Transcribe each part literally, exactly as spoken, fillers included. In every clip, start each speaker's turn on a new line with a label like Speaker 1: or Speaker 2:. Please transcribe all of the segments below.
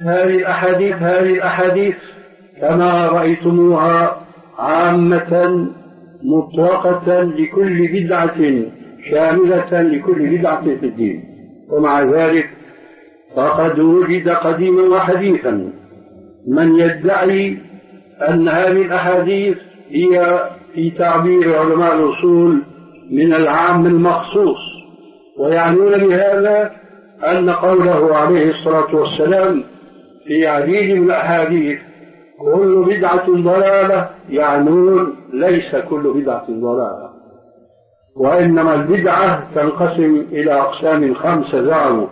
Speaker 1: هذه الأحاديث هذه الأحاديث كما رأيتموها عامة مطلقة لكل بدعة، شاملة لكل بدعة في الدين، ومع ذلك فقد وجد قديما وحديثا من يدعي أن هذه الأحاديث هي في تعبير علماء الأصول من العام المخصوص، ويعنون بهذا أن قوله عليه الصلاة والسلام في عديد من الأحاديث كل بدعة ضلالة، يعنون ليس كل بدعة ضلالة، وإنما البدعة تنقسم إلى أقسام خمسة زعموا،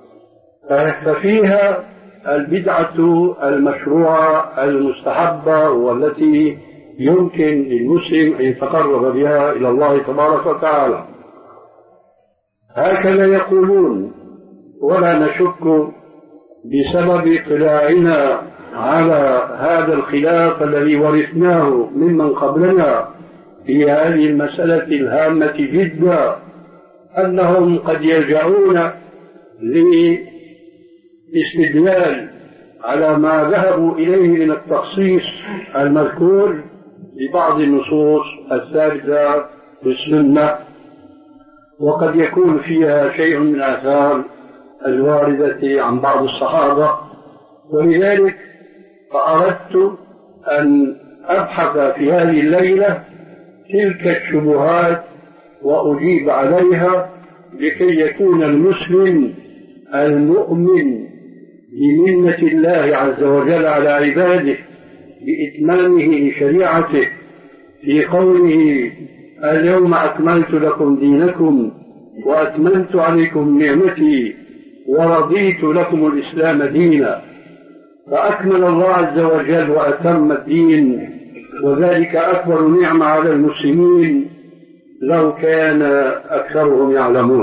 Speaker 1: ففيها البدعة المشروعة المستحبة والتي يمكن للمسلم أن يتقرب بها إلى الله تبارك وتعالى، هكذا يقولون. ولا نشك بسبب اطلاعنا على هذا الخلاف الذي ورثناه ممن قبلنا في هذه المسألة الهامة جدا أنهم قد يلجؤون للاستدلال على ما ذهبوا إليه من التخصيص المذكور ببعض النصوص الثابتة في السنة، وقد يكون فيها شيء من آثار الواردة عن بعض الصحابة. ولذلك فأردت أن أبحث في هذه الليلة تلك الشبهات وأجيب عليها لكي يكون المسلم المؤمن بمنة الله عز وجل على عباده بإتمامه لشريعته في قوله اليوم أكملت لكم دينكم وأتممت عليكم نعمتي ورضيت لكم الإسلام دينا، فأكمل الله عز وجل وأتم الدين، وذلك أكبر نعمة على المسلمين لو كان أكثرهم يعلمون.